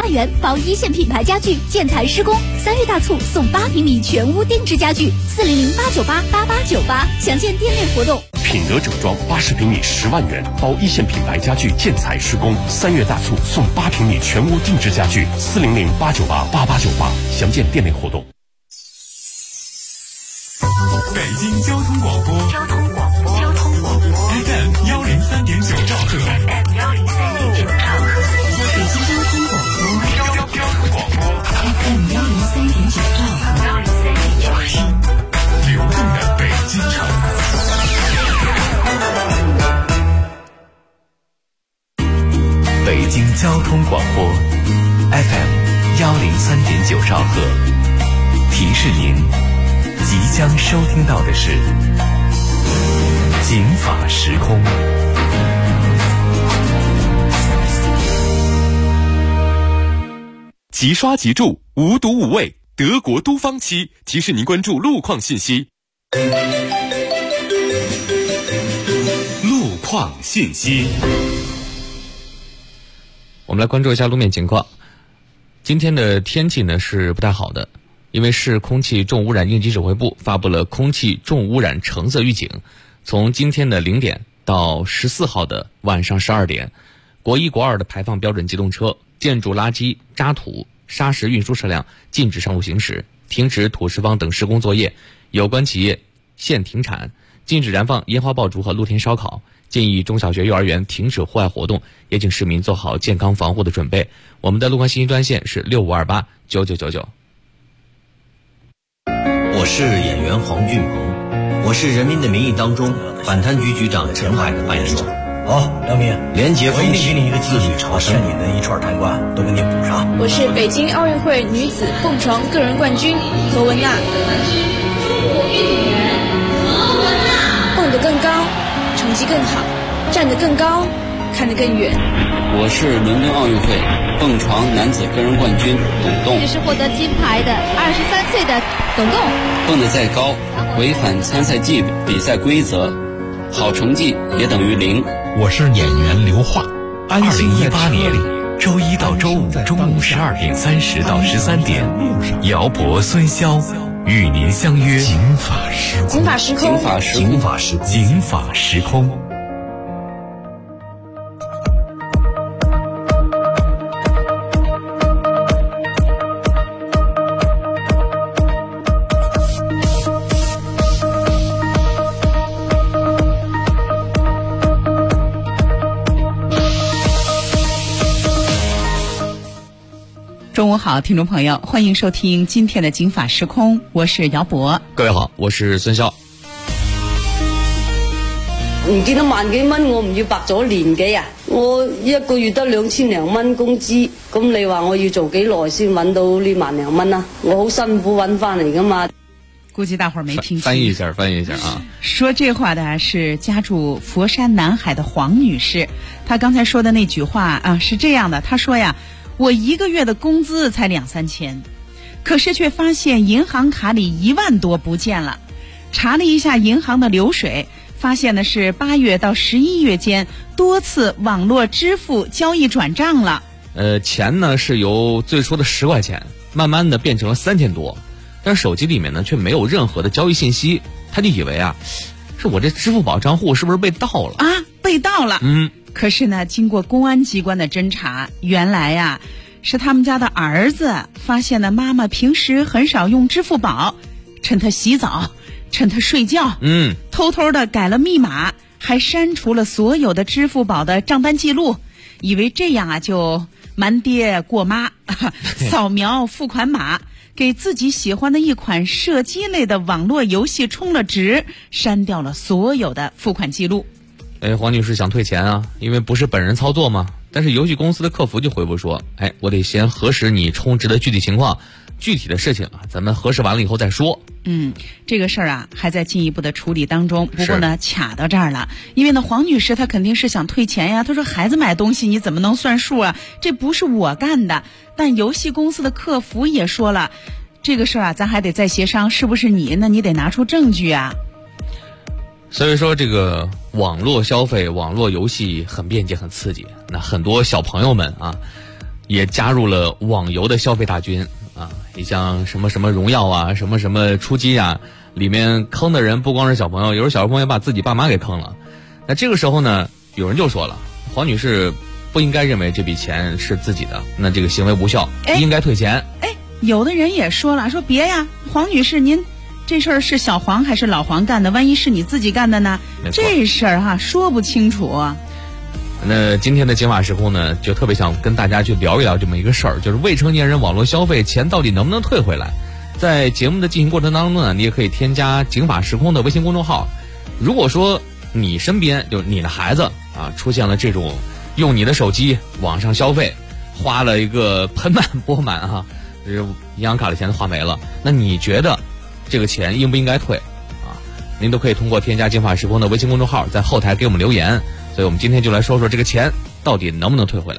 12元包一线品牌家具建材施工，3月大促送8平米全屋定制家具，400-898-8898，详见店内活动。 品德整装80平米10万元包一线品牌家具建材施工，3月大促送8平米全屋定制家具，400-898-8898，详见店内活动。 北京交通广播FM 103.9兆赫，北京交通广播 FM 103.9兆赫，听流动的北京城。 北京交通广播 FM 103.9兆赫，提示您即将收听到的是警法时空。 即刷即住，无毒无味，德国都芳漆提示您关注路况信息。路况信息， 我们来关注一下路面情况。今天的天气呢是不太好的，因为市空气重污染应急指挥部发布了空气重污染橙色预警。从今天的0点到14号的晚上12点，国1、国2的排放标准机动车、建筑垃圾、渣土、砂石运输车辆禁止上路行驶，停止土石方等施工作业，有关企业限停产，禁止燃放烟花爆竹和露天烧烤，建议中小学幼儿园停止户外活动，也请市民做好健康防护的准备。我们的路况信息专线是65289999。 我是演员黄俊鹏，我是《人民的名义》当中反贪局局长陈海的扮演者。 好，梁明， 廉洁风气， 我一定给你一个机会， 朝把欠你的一串贪官都给你补上。 我是北京奥运会女子蹦床个人冠军何文娜。蹦得更高，成绩更好，站得更高，看得更远。 我是伦敦奥运会蹦床男子个人冠军董栋。 这是获得金牌的23岁的董栋。 蹦得再高，违反参赛比赛规则，好成绩也等于0。 我是演员刘桦。 2018年周一到周五中午12点30到13点，姚博、孙潇与您相约警法时空。 警法时空， 警法时空，警法时空，警法时空。 中午好，听众朋友，欢迎收听今天的警法时空，我是姚博。 各位好，我是孙潇。 唔見到萬幾蚊，我唔要白咗年幾啊？我一個月得2000零蚊工資，咁你話我要做幾耐先揾到呢萬零蚊啊？我好辛苦揾翻嚟噶嘛。 估计大伙儿没听清。 翻译一下啊。 说这话的是家住佛山南海的黄女士，她刚才说的那句话啊是这样的，她说呀，我1个月的工资才2-3千，可是却发现银行卡里1万多不见了。查了一下银行的流水，发现的是8月到11月间多次网络支付交易转账了。 钱呢是由最初的10块钱，慢慢的变成了3000多，但是手机里面呢却没有任何的交易信息，他就以为啊，是我这支付宝账户是不是被盗了啊？被盗了。可是呢，经过公安机关的侦查，原来呀，是他们家的儿子发现了妈妈平时很少用支付宝，趁他洗澡，趁他睡觉，偷偷的改了密码，还删除了所有的支付宝的账单记录，以为这样啊就瞒爹过妈，扫描付款码，给自己喜欢的一款射击类的网络游戏充了值，删掉了所有的付款记录。 黄女士想退钱啊，因为不是本人操作嘛，但是游戏公司的客服就回复说，我得先核实你充值的具体情况，具体的事情啊，咱们核实完了以后再说。 这个事儿啊还在进一步的处理当中，不过呢卡到这儿了，因为呢黄女士她肯定是想退钱呀，她说孩子买东西你怎么能算数啊，这不是我干的，但游戏公司的客服也说了，这个事儿啊咱还得再协商，是不是你，那你得拿出证据啊。 所以说这个网络消费、网络游戏很便捷很刺激，那很多小朋友们啊， 也加入了网游的消费大军啊！你像什么什么荣耀啊，什么什么出击啊，里面坑的人不光是小朋友，有时候小朋友把自己爸妈给坑了。那这个时候呢，有人就说了，黄女士不应该认为这笔钱是自己的，那这个行为无效，应该退钱。 有的人也说了，说别呀，黄女士您这事儿是小黄还是老黄干的？万一是你自己干的呢？这事儿说不清楚。 那今天的警法时空呢，就特别想跟大家去聊一聊这么一个事儿，就是未成年人网络消费钱到底能不能退回来。在节目的进行过程当中呢，你也可以添加警法时空的微信公众号。如果说你身边就你的孩子出现了这种用你的手机网上消费，花了一个盆满钵满银行卡的钱都花没了，那你觉得这个钱应不应该退您都可以通过添加警法时空的微信公众号，在后台给我们留言。所以我们今天就来说说这个钱到底能不能退回来。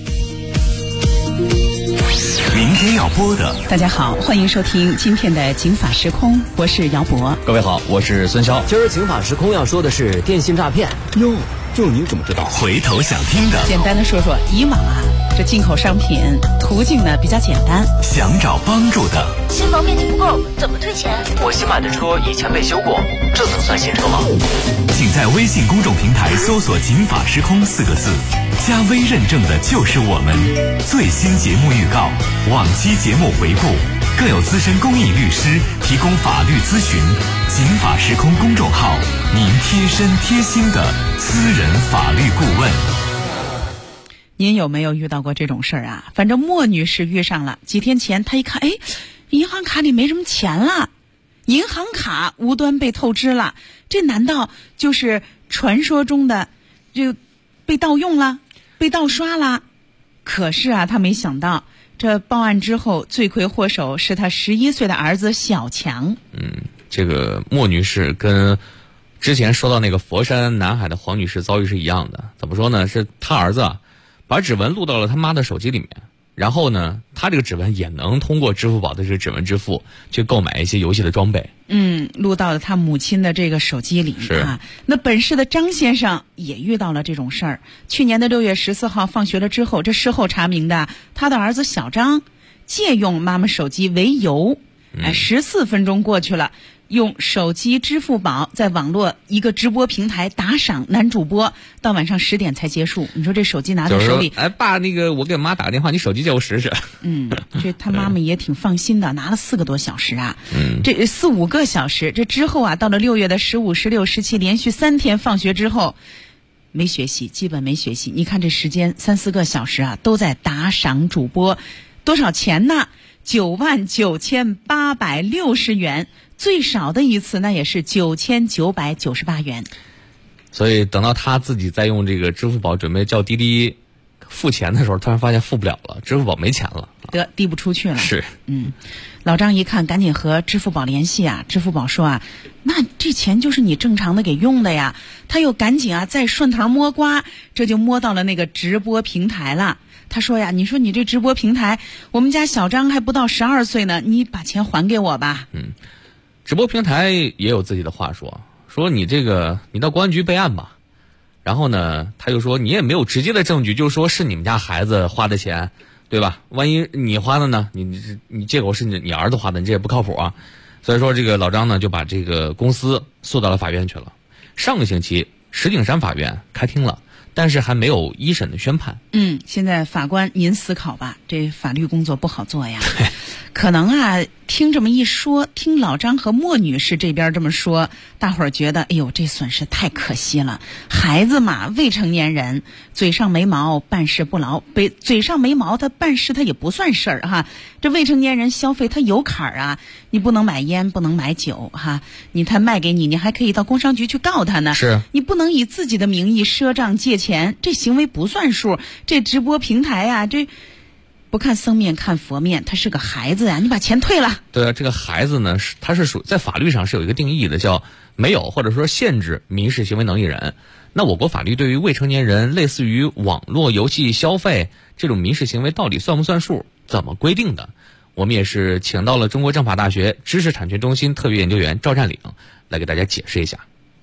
明天要播的， 大家好，欢迎收听今天的警法时空，我是姚博。 各位好，我是孙潇。 今儿警法时空要说的是电信诈骗。 哟，就您怎么知道？回头想听的， 简单的说说，以往这进口商品途径呢比较简单， 想找帮助的， 新房面积不够怎么退钱？ 我新买的车以前被修过，这能算新车吗？ 请在微信公众平台搜索警法时空4个字，加微认证的就是我们。最新节目预告，往期节目回顾，更有资深公益律师提供法律咨询。警法时空公众号，您贴身贴心的私人法律顾问。 您有没有遇到过这种事儿反正莫女士遇上了。几天前她一看，银行卡里没什么钱了，银行卡无端被透支了，这难道就是传说中的就被盗用了，被盗刷了？可是她没想到，这报案之后罪魁祸首是她11岁的儿子小强。 这个莫女士跟之前说到那个佛山南海的黄女士遭遇是一样的。怎么说呢？是她儿子把指纹录到了他妈的手机里面，然后呢，他这个指纹也能通过支付宝的这个指纹支付去购买一些游戏的装备。 录到了他母亲的这个手机里那本市的张先生也遇到了这种事儿。去年的6月14号放学了之后，这事后查明的，他的儿子小张借用妈妈手机为由，14分钟过去了，用手机支付宝在网络一个直播平台打赏男主播，到晚上10点才结束。你说这手机拿在手里， 爸，那个我给妈打个电话，你手机借我使使。 这他妈妈也挺放心的，拿了4个多小时这4、5个小时。这之后到了6月的15、16、17，连续3天放学之后没学习，基本没学习。你看这时间3、4个小时都在打赏主播，多少钱呢？99860元。最少的一次那也是9998元。 所以等到他自己在用这个支付宝准备叫滴滴付钱的时候，突然发现付不了了，支付宝没钱了， 递不出去了。 是， 老张一看赶紧和支付宝联系支付宝说那这钱就是你正常的给用的呀。他又赶紧再顺藤摸瓜，这就摸到了那个直播平台了。他说你说你这直播平台，我们家小张还不到12岁呢，你把钱还给我吧。 直播平台也有自己的话说你这个你到公安局备案吧。然后呢，他又说你也没有直接的证据，就是说是你们家孩子花的钱，对吧？万一你花的呢，你借口是你儿子花的，你这也不靠谱所以说这个老张呢就把这个公司诉到了法院去了。上个星期石景山法院开庭了，但是还没有一审的宣判。 现在法官您思考吧，这法律工作不好做呀。可能听这么一说，听老张和莫女士这边这么说，大伙儿觉得这损失太可惜了。孩子嘛，未成年人，嘴上没毛办事不牢，嘴上没毛他办事他也不算事儿这未成年人消费他有坎儿你不能买烟，不能买酒他卖给你，你还可以到工商局去告他呢。 是， 你不能以自己的名义赊账借钱，这行为不算数。这直播平台这不看僧面看佛面，他是个孩子你把钱退了。 对这个孩子呢，他是属在法律上是有一个定义的，叫没有或者说限制民事行为能力人。那我国法律对于未成年人类似于网络游戏消费这种民事行为到底算不算数，怎么规定的？我们也是请到了中国政法大学知识产权中心特约研究员赵占领来给大家解释一下。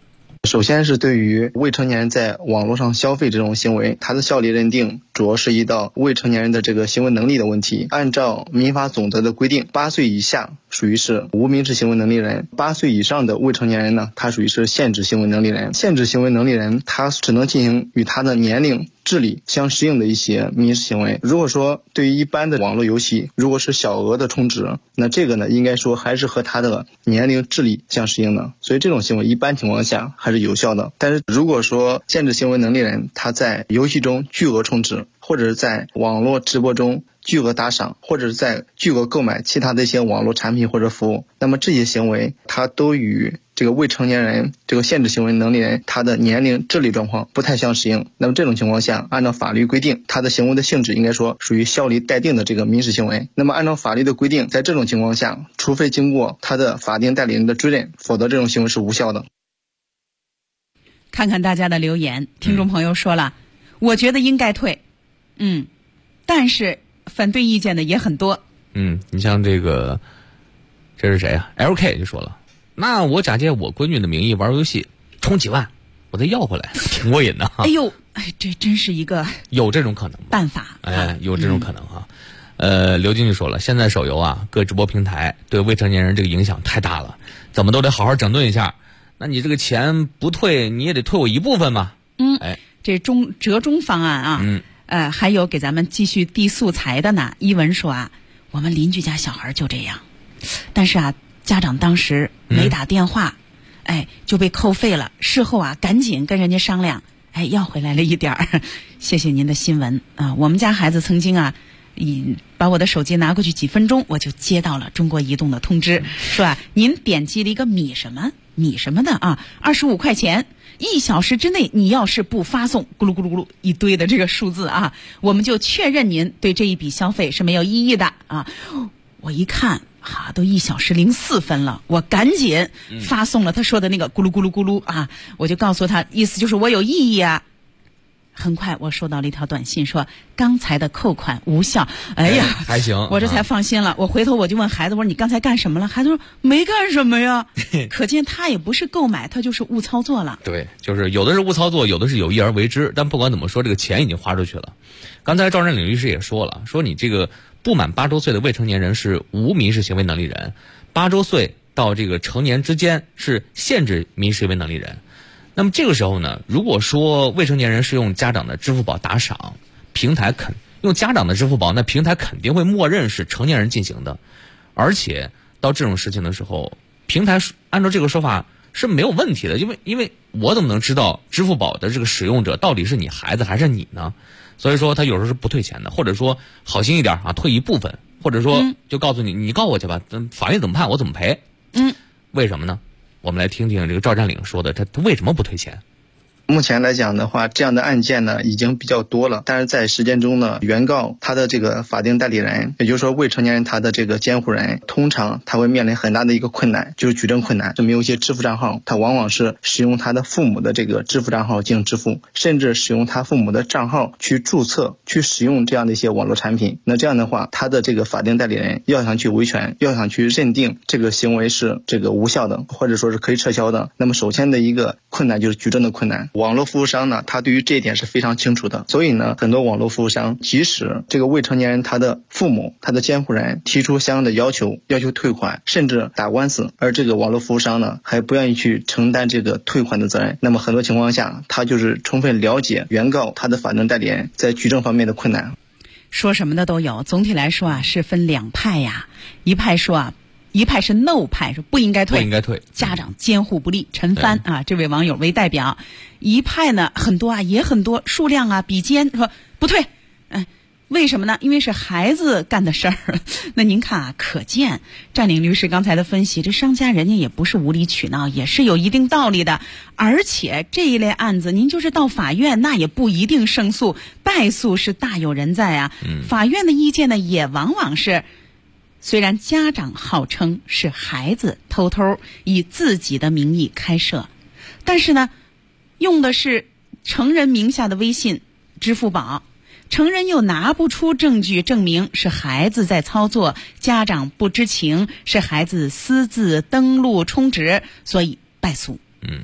首先是对于未成年人在网络上消费这种行为，它的效力认定主要涉及到未成年人的这个行为能力的问题。按照民法总则的规定，8岁以下属于是无民事行为能力人，8岁以上的未成年人呢，他属于是限制行为能力人。限制行为能力人，他只能进行与他的年龄、智力相适应的一些民事行为。如果说对于一般的网络游戏，如果是小额的充值，那这个呢，应该说还是和他的年龄、智力相适应的，所以这种行为一般情况下还是有效的。但是如果说限制行为能力人他在游戏中巨额充值，或者是在网络直播中巨额打赏，或者是在巨额购买其他的一些网络产品或者服务，那么这些行为它都与这个未成年人这个限制行为能力人他的年龄、智力状况不太相适应。那么这种情况下，按照法律规定，他的行为的性质应该说属于效力待定的这个民事行为。那么按照法律的规定，在这种情况下，除非经过他的法定代理人的追认，否则这种行为是无效的。 看看大家的留言，听众朋友说了，我觉得应该退，但是反对意见的也很多。 你像这是谁啊 ？LK 就说了，那我假借我闺女的名义玩游戏，充几万，我再要回来，挺过瘾的哈。 这真是一个有这种可能办法。 有这种可能哈。刘经理说了，现在手游啊，各直播平台对未成年人这个影响太大了，怎么都得好好整顿一下。那你这个钱不退，你也得退我一部分嘛。 这折中方案啊。还有给咱们继续递素材的呢。一文说啊，我们邻居家小孩就这样，但是啊，家长当时没打电话，就被扣费了。事后啊，赶紧跟人家商量，要回来了一点儿。谢谢您的新闻啊。我们家孩子曾经啊，把我的手机拿过去几分钟，我就接到了中国移动的通知，说啊，您点击了一个米什么的啊，25块钱。1小时之内，你要是不发送，咕噜咕噜咕噜一堆的这个数字啊，我们就确认您对这一笔消费是没有异议的啊。我一看都1小时04分了，我赶紧发送了他说的那个咕噜咕噜咕噜啊，我就告诉他，意思就是我有异议啊。很快我收到了一条短信说，刚才的扣款无效。 还行， 我这才放心了。我回头我就问孩子，我说你刚才干什么了？孩子说没干什么呀。可见他也不是购买，他就是误操作了。 对，就是有的是误操作，有的是有意而为之，但不管怎么说，这个钱已经花出去了。刚才赵振领律师也说了，说你这个不满8周岁的未成年人是无民事行为能力人，8周岁到这个成年之间是限制民事行为能力人。那么这个时候呢，如果说未成年人是用家长的支付宝打赏，平台用家长的支付宝，那平台肯定会默认是成年人进行的。而且到这种事情的时候，平台按照这个说法是没有问题的，因为我怎么能知道支付宝的这个使用者到底是你孩子还是你呢？所以说他有时候是不退钱的，或者说好心一点啊，退一部分，或者说就告诉你告我去吧，法院怎么判我怎么赔。为什么呢？我们来听听这个赵占领说的，他为什么不退钱？ 目前来讲的话，这样的案件呢已经比较多了，但是在实践中呢，原告他的这个法定代理人，也就是说未成年人他的这个监护人，通常他会面临很大的一个困难，就是举证困难，没有一些支付账号，他往往是使用他的父母的这个支付账号进行支付，甚至使用他父母的账号去注册去使用这样的一些网络产品。那这样的话，他的这个法定代理人要想去维权，要想去认定这个行为是这个无效的，或者说是可以撤销的，那么首先的一个困难就是举证的困难。网络服务商呢，他对于这一点是非常清楚的，所以呢，很多网络服务商即使这个未成年人他的父母、他的监护人提出相应的要求退款，甚至打官司，而这个网络服务商呢还不愿意去承担这个退款的责任，那么很多情况下，他就是充分了解原告他的法定代理人在举证方面的困难。 说什么的都有，总体来说啊，是分两派呀。一派是 no 派，说不应该退，家长监护不力，陈帆啊这位网友为代表。一派呢很多啊，也很多，数量啊比肩，说不退。为什么呢？因为是孩子干的事儿。那您看啊，可见占领律师刚才的分析，这商家人家也不是无理取闹，也是有一定道理的。而且这一类案子，您就是到法院，那也不一定胜诉，败诉是大有人在啊。法院的意见呢，也往往是，虽然家长号称是孩子偷偷以自己的名义开设，但是呢，用的是成人名下的微信、支付宝。成人又拿不出证据证明是孩子在操作，家长不知情，是孩子私自登录充值，所以败诉。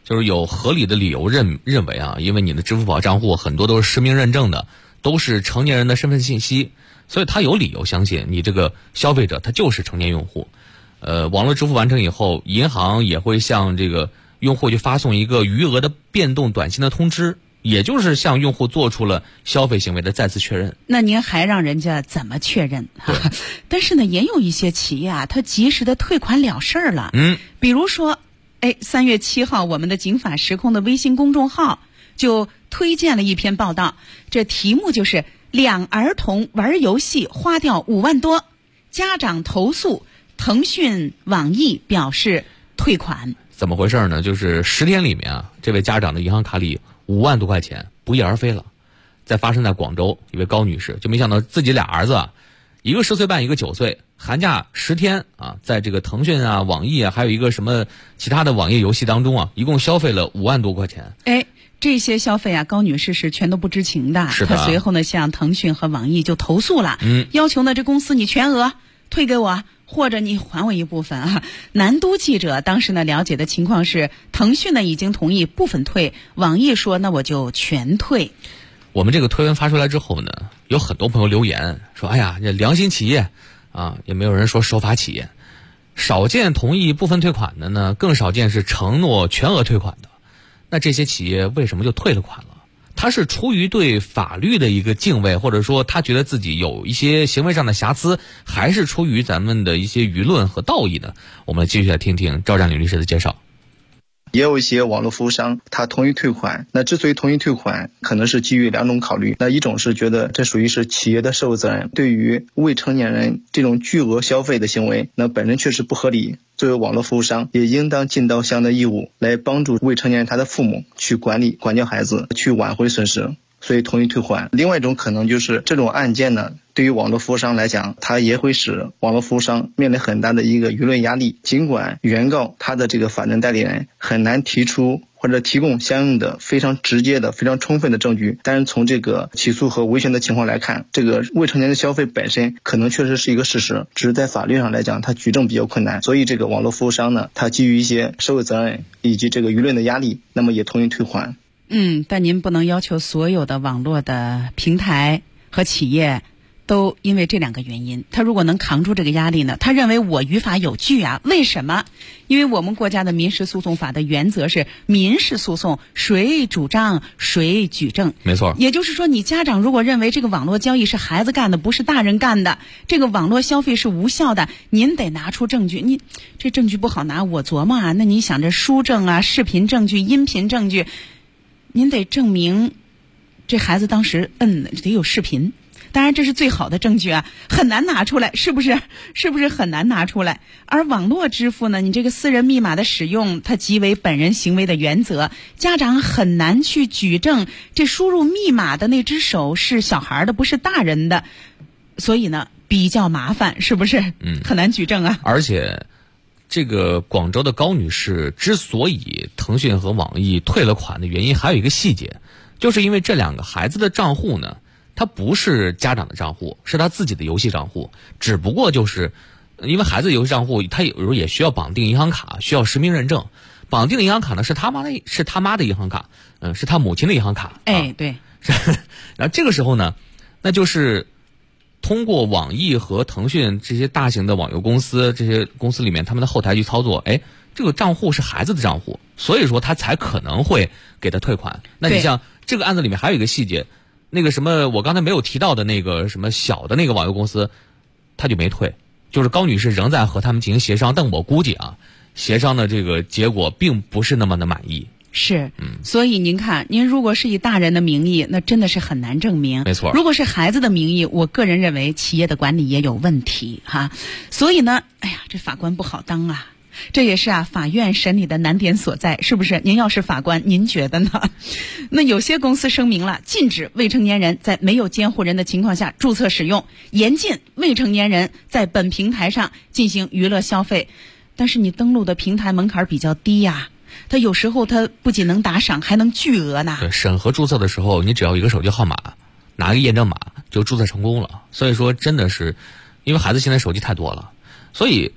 就是有合理的理由认为啊，因为你的支付宝账户很多都是实名认证的，都是成年人的身份信息，所以他有理由相信你这个消费者他就是成年用户。网络支付完成以后，银行也会向这个用户去发送一个余额的变动短信的通知，也就是向用户做出了消费行为的再次确认。 那您还让人家怎么确认？但是呢，也有一些企业啊，他及时的退款了事儿了。比如说，3月7号，我们的警法时空的微信公众号就推荐了一篇报道，这题目就是2儿童玩游戏花掉5万多，家长投诉，腾讯、网易表示退款。 怎么回事呢？就是10天里面啊，这位家长的银行卡里5万多块钱不翼而飞了。发生在广州一位高女士，就没想到自己俩儿子啊，一个10岁半，一个9岁，寒假10天啊，在这个腾讯啊、网易啊，还有一个什么其他的网页游戏当中啊，一共消费了5万多块钱。 这些消费啊，高女士是全都不知情的。 是的。 她随后呢，向腾讯和网易就投诉了，要求呢这公司你全额退给我，或者你还我一部分啊。南都记者当时呢了解的情况是，腾讯呢已经同意部分退，网易说那我就全退。 我们这个推文发出来之后呢，有很多朋友留言说，哎呀，这良心企业啊，也没有人说守法企业。少见同意部分退款的呢，更少见是承诺全额退款的。那这些企业为什么就退了款了？他是出于对法律的一个敬畏，或者说他觉得自己有一些行为上的瑕疵，还是出于咱们的一些舆论和道义呢？我们继续来听听赵占领律师的介绍。 也有一些网络服务商他同意退款，那之所以同意退款，可能是基于2种考虑。那一种是觉得这属于是企业的社会责任，对于未成年人这种巨额消费的行为，那本身确实不合理，作为网络服务商也应当尽到相应的义务，来帮助未成年人他的父母去管教孩子，去挽回损失，所以同意退款。另外一种可能就是这种案件呢，对于网络服务商来讲，它也会使网络服务商面临很大的一个舆论压力。尽管原告他的这个法定代理人很难提出或者提供相应的非常直接的非常充分的证据，但是从这个起诉和维权的情况来看，这个未成年的消费本身可能确实是一个事实，只是在法律上来讲它举证比较困难。所以这个网络服务商呢，它基于一些社会责任以及这个舆论的压力，那么也同意退款。 但您不能要求所有的网络的平台和企业都因为这2个原因，他如果能扛住这个压力呢，他认为我于法有据啊。为什么？因为我们国家的民事诉讼法的原则是民事诉讼谁主张谁举证。 没错。 也就是说，你家长如果认为这个网络交易是孩子干的，不是大人干的，这个网络消费是无效的，您得拿出证据。你这证据不好拿，我琢磨啊，那你想这书证啊、视频证据、音频证据，您得证明这孩子当时得有视频。当然这是最好的证据啊，很难拿出来，是不是很难拿出来？而网络支付呢，你这个私人密码的使用，它即为本人行为的原则，家长很难去举证这输入密码的那只手是小孩的，不是大人的，所以呢比较麻烦，是不是？很难举证啊。 而且这个广州的高女士之所以腾讯和网易退了款的原因还有一个细节，就是因为这2个孩子的账户呢，它不是家长的账户，是他自己的游戏账户，只不过就是因为孩子游戏账户他有时候也需要绑定银行卡，需要实名认证，绑定的银行卡呢是他妈的银行卡，是他母亲的银行卡。 对。 然后这个时候呢，那就是通过网易和腾讯这些大型的网游公司，这些公司里面他们的后台去操作，这个账户是孩子的账户，所以说他才可能会给他退款。那你像这个案子里面还有一个细节，那个什么我刚才没有提到的那个什么小的那个网游公司，他就没退，就是高女士仍在和他们进行协商，但我估计啊，协商的这个结果并不是那么的满意。 是，所以您看，您如果是以大人的名义，那真的是很难证明。 没错。 如果是孩子的名义，我个人认为企业的管理也有问题哈。所以呢，这法官不好当啊。这也是法院审理的难点所在，是不是？您要是法官，您觉得呢？那有些公司声明了，禁止未成年人在没有监护人的情况下注册使用，严禁未成年人在本平台上进行娱乐消费。但是你登录的平台门槛比较低呀，它有时候它不仅能打赏，还能巨额呢。 对，审核注册的时候，你只要一个手机号码，拿个验证码就注册成功了。所以说，真的是，因为孩子现在手机太多了，所以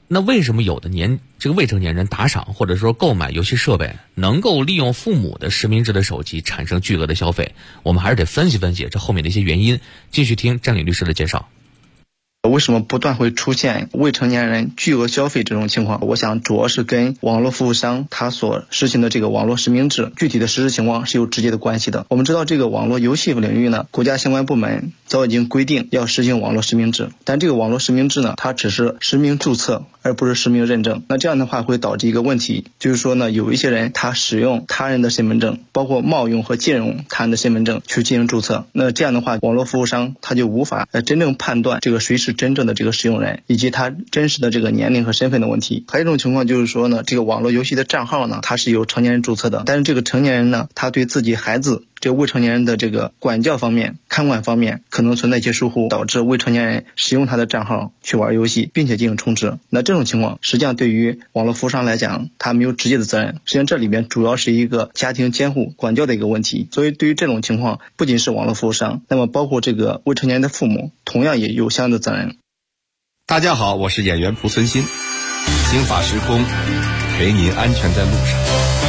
那为什么有的这个未成年人打赏或者说购买游戏设备，能够利用父母的实名制的手机产生巨额的消费？我们还是得分析分析这后面的一些原因。继续听占理律师的介绍。 为什么不断会出现未成年人巨额消费这种情况？我想主要是跟网络服务商他所实行的这个网络实名制具体的实施情况是有直接的关系的。我们知道这个网络游戏领域呢，国家相关部门早已经规定要实行网络实名制，但这个网络实名制呢，它只是实名注册，而不是实名认证。那这样的话会导致一个问题，就是说呢，有一些人他使用他人的身份证，包括冒用和借用他人的身份证去进行注册，那这样的话网络服务商他就无法真正判断这个谁是真正的这个使用人，以及他真实的这个年龄和身份的问题。还有一种情况就是说呢，这个网络游戏的账号呢，它是由成年人注册的，但是这个成年人呢，他对自己孩子这个未成年人的这个管教方面、看管方面可能存在一些疏忽，导致未成年人使用他的账号去玩游戏，并且进行充值。那这种情况实际上对于网络服务商来讲，他没有直接的责任，实际上这里面主要是一个家庭监护管教的一个问题。所以对于这种情况，不仅是网络服务商，那么包括这个未成年人的父母同样也有相应的责任。 大家好，我是演员蒲存昕，刑法时空，陪您安全在路上。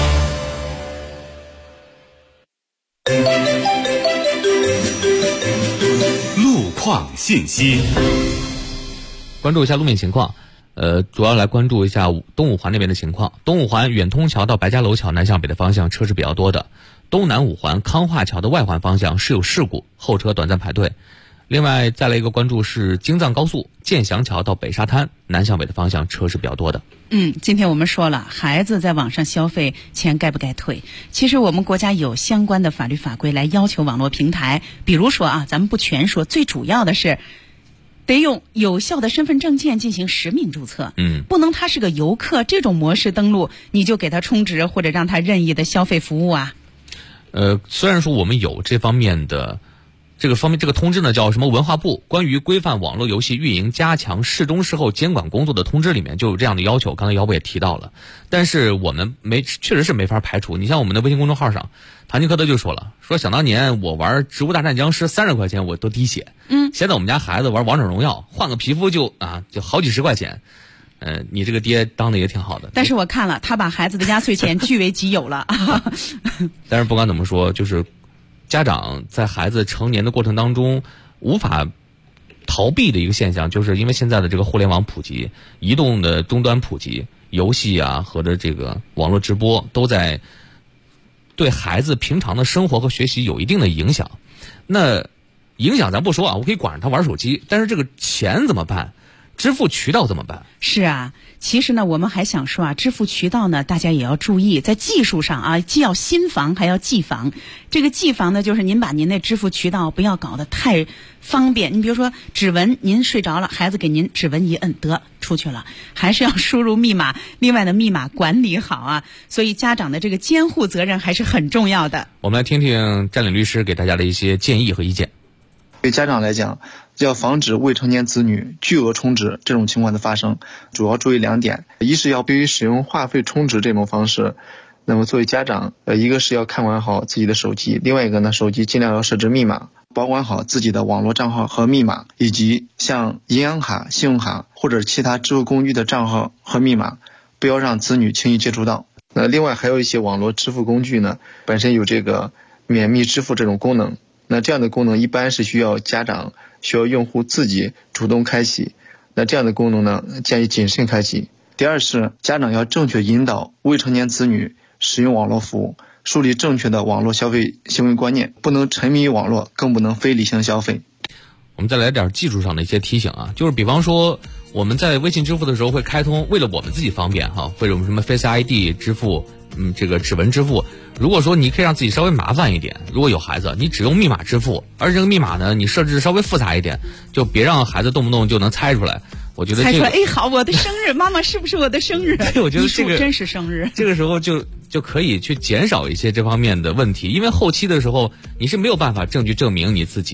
路况信息， 关注一下路面情况。主要来关注一下东五环那边的情况。东五环远通桥到白家楼桥南向北的方向车是比较多的，东南五环康化桥的外环方向是有事故，后车短暂排队。另外再来一个关注是京藏高速建祥桥到北沙滩南向北的方向车是比较多的。 今天我们说了，孩子在网上消费钱该不该退？其实我们国家有相关的法律法规来要求网络平台，比如说咱们不全说，最主要的是得用有效的身份证件进行实名注册。不能他是个游客这种模式登录，你就给他充值或者让他任意的消费服务啊。 虽然说我们有这方面的这个通知呢，叫什么文化部关于规范网络游戏运营加强事中事后监管工作的通知里面就有这样的要求，刚才姚博也提到了，但是我们确实是没法排除。你像我们的微信公众号上，唐吉诃德就说了，说想当年我玩植物大战僵尸30块钱我都滴血，现在我们家孩子玩王者荣耀换个皮肤就好几十块钱。你这个爹当的也挺好的。 但是我看了他把孩子的压岁钱据为己有了。 但是不管怎么说，就是家长在孩子成年的过程当中无法逃避的一个现象，就是因为现在的这个互联网普及，移动的终端普及，游戏和这个网络直播都在对孩子平常的生活和学习有一定的影响。那影响咱不说我可以管着他玩手机，但是这个钱怎么办？支付渠道怎么办？ 是啊，其实呢我们还想说支付渠道呢大家也要注意，在技术上既要新防还要技防。这个技防呢就是您把您的支付渠道不要搞得太方便，你比如说指纹，您睡着了，孩子给您指纹一摁得出去了，还是要输入密码，另外的密码管理好所以家长的这个监护责任还是很重要的。 我们来听听占理律师给大家的一些建议和意见。 对家长来讲，要防止未成年子女巨额充值这种情况的发生，主要注意2点。一是要对于使用话费充值这种方式，那么作为家长，一个是要看管好自己的手机，另外一个呢，手机尽量要设置密码，保管好自己的网络账号和密码，以及像银行卡、信用卡或者其他支付工具的账号和密码，不要让子女轻易接触到。另外还有一些网络支付工具呢，本身有这个免密支付这种功能。那这样的功能一般是需要用户自己主动开启，那这样的功能呢，建议谨慎开启。第二是家长要正确引导未成年子女使用网络服务，树立正确的网络消费行为观念，不能沉迷于网络，更不能非理性消费。 我们再来点技术上的一些提醒就是比方说我们在微信支付的时候会开通，为了我们自己方便会有什么 Face ID 支付，这个指纹支付。如果说你可以让自己稍微麻烦一点，如果有孩子，你只用密码支付，而这个密码呢，你设置稍微复杂一点，就别让孩子动不动就能猜出来。我觉得猜出来，好，我的生日，妈妈是不是我的生日？ 对，我觉得这个真是生日。 这个时候就可以去减少一些这方面的问题，因为后期的时候你是没有办法证据证明你自己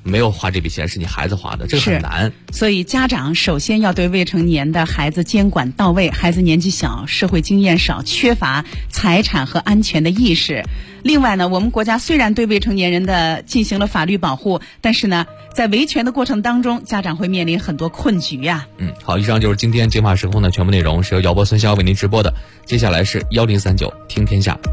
没有花这笔钱，是你孩子花的，这个很难。 所以家长首先要对未成年的孩子监管到位，孩子年纪小，社会经验少，缺乏财产和安全的意识。另外呢，我们国家虽然对未成年人的进行了法律保护，但是呢，在维权的过程当中，家长会面临很多困局呀。 好，以上就是今天《警法时空》的全部内容，是由姚波、孙潇为您直播的。接下来是1039听天下。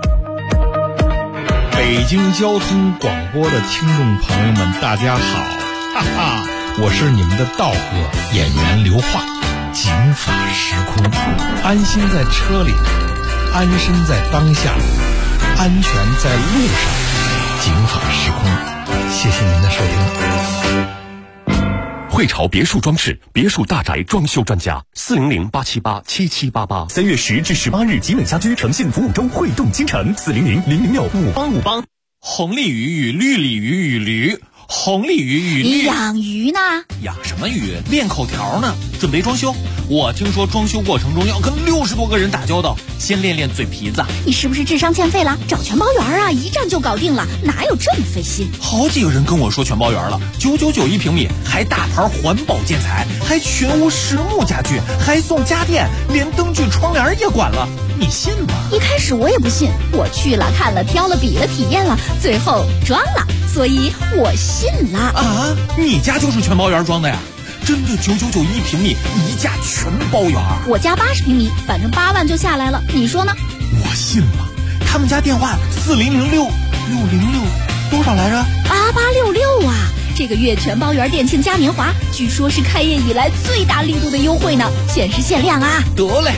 北京交通广播的听众朋友们，大家好，哈哈，我是你们的道哥演员刘化。警法时空，安心在车里，安身在当下，安全在路上。警法时空，谢谢您的收听。 汇潮别墅装饰，别墅大宅装修专家，400-878-7788。3月10至18日，集美家居诚信服务周汇动京城，400-006-5858。 红鲤鱼与绿鲤鱼与驴，红鲤鱼与绿。 养鱼呢？ 养什么鱼？练口条呢。准备装修，我听说装修过程中要跟60多个人打交道，先练练嘴皮子。 你是不是智商欠费了？找全包园啊，一站就搞定了，哪有这么费心？ 好几个人跟我说全包园了，999一平米，还大牌环保建材，还全屋实木家具，还送家电，连灯具窗帘也管了，你信吗？ 一开始我也不信，我去了看了挑了比了体验了，最后装了，所以我信了。 啊，你家就是全包园装的呀？真的999一平米，一价全包园。 我家80平米，反正8万就下来了，你说呢？ 我信了。他们家电话4006-606多少来着 ？8866啊！这个月全包园店庆嘉年华，据说是开业以来最大力度的优惠呢，限时限量啊！ 得嘞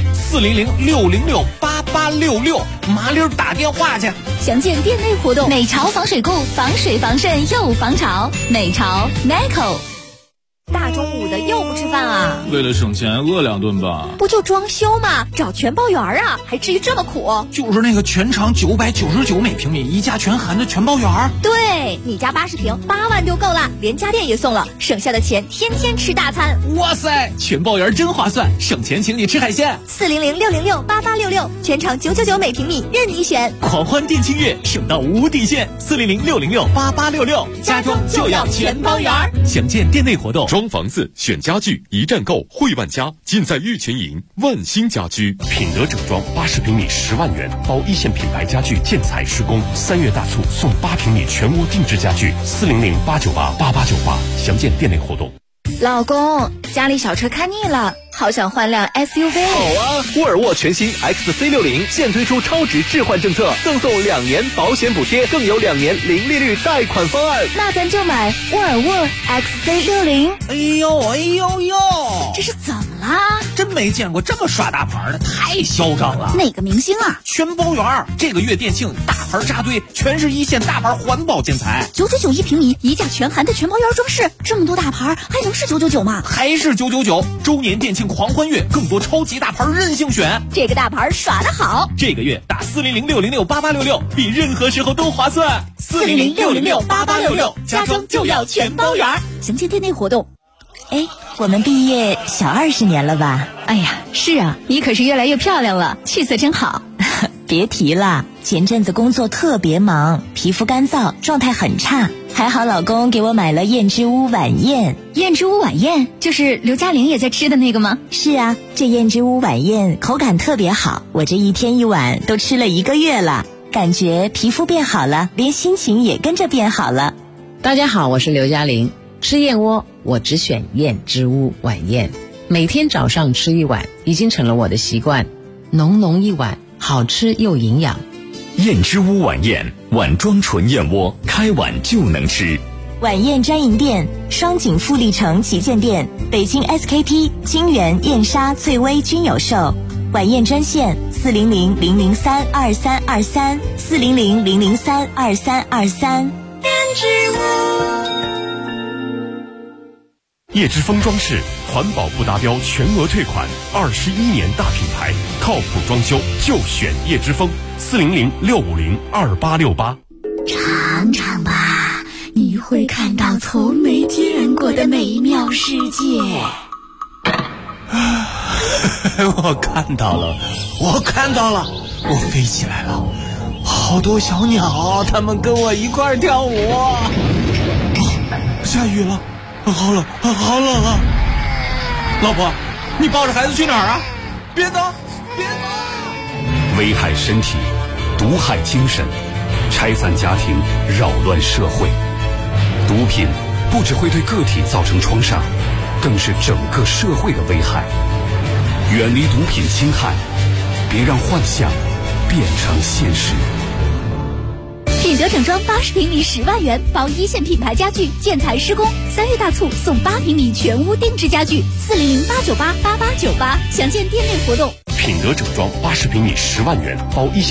，4006-606-8866，麻溜打电话去。 详见店内活动。美潮防水库，防水防渗又防潮。美潮 Nico。大中午的又不吃饭啊？ 为了省钱，饿2顿吧。 不就装修吗？找全包园啊，还至于这么苦？ 就是那个全长999每平米，一价全含的全包园。 对，你家80平，8万就够了，连家电也送了，省下的钱天天吃大餐。 哇塞，全包园真划算，省钱请你吃海鲜。 400-606-8866，全长999每平米，任你选。 狂欢店庆月，省到无底线。400-606-8866，家装就要全包园。详见店内活动。 装房子选家具，一站购汇万家，尽在玉泉营万兴家居。品德整装80平米10万元，包一线品牌家具建材施工。3月大促送8平米全屋定制家具，400-898-8898。详见店内活动。 老公，家里小车看腻了，好想换辆 SUV。 好啊，沃尔沃全新 XC60现推出超值置换政策，赠送2年保险补贴，更有2年零利率贷款方案。 那咱就买沃尔沃 XC60。 哎呦， 这是怎么啦？ 真没见过这么耍大牌的，太嚣张了。 哪个明星啊？ 全包园，这个月店庆大牌扎堆，全是一线大牌环保建材。 999一平米，一价全含的全包园装饰，这么多大牌还能是999吗？ 还是999。周年店庆狂欢月，更多超级大牌任性选。 这个大牌耍得好， 这个月打400-606-8866，比任何时候都划算。 400-606-8866，家装就要全包园。详见店内活动。 哎，我们毕业小20年了吧？ 哎呀，是啊，你可是越来越漂亮了，气色真好。 别提了，前阵子工作特别忙，皮肤干燥，状态很差。还好老公给我买了燕之屋晚宴。 燕之屋晚宴就是刘嘉玲也在吃的那个吗？ 是啊，这燕之屋晚宴口感特别好，我这一天一碗都吃了1个月了，感觉皮肤变好了，连心情也跟着变好了。 大家好，我是刘嘉玲。吃燕窝我只选燕之屋晚宴，每天早上吃1碗已经成了我的习惯，浓浓一碗，好吃又营养。 燕之屋晚宴，碗装纯燕窝，开碗就能吃。 晚宴专营店：双井富力城旗舰店、北京 SKP、金源、燕莎、翠微均有售。晚宴专线400-003-2323 400-003-2323。 燕之屋。 叶之峰装饰环保不达标全额退款，21年大品牌，靠谱装修就选叶之峰，400-650-2868。 尝尝吧，你会看到从没见过的美妙世界。 我看到了，我飞起来了，好多小鸟，它们跟我一块跳舞。 下雨了，好冷，好冷啊！老婆，你抱着孩子去哪儿啊？别走，别走！ 危害身体，毒害精神，拆散家庭，扰乱社会。毒品不只会对个体造成创伤，更是整个社会的危害。远离毒品侵害，别让幻想变成现实。 品德整装80平米10万元，包一线品牌家具建材施工，3月大促送8平米全屋定制家具，400-898-8898，详见店内活动。 品德整装80平米10万元，包一线